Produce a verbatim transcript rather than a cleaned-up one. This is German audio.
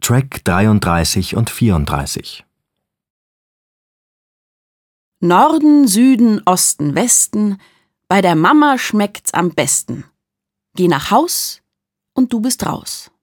Track dreiunddreißig und vierunddreißig. Norden, Süden, Osten, Westen, bei der Mama schmeckt's am besten. Geh nach Haus und du bist raus.